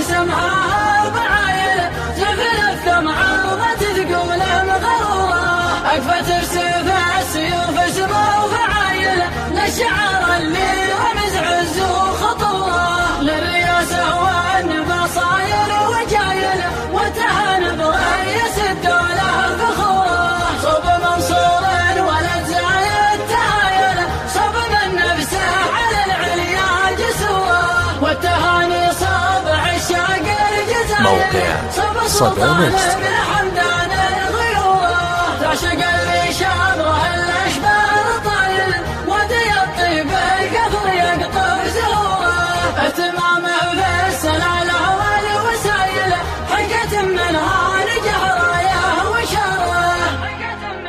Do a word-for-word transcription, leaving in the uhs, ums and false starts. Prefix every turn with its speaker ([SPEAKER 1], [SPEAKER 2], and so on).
[SPEAKER 1] سمعها بعايل تفلف كمعوضة تقول مغرورة أكفت ارسف السيوف اسمه وفعايل للشعر اللي رمز عز وخطورة للرياسة والنبصاير وجايل وتهان برئيس الدولة فخورة صوب منصور ولد زايد تهايل صوب من نفسه على العليا جسورة والتهاني صوب عشاق الجزائر
[SPEAKER 2] موقع صدى نت.
[SPEAKER 1] حمدان الغيورة تعشق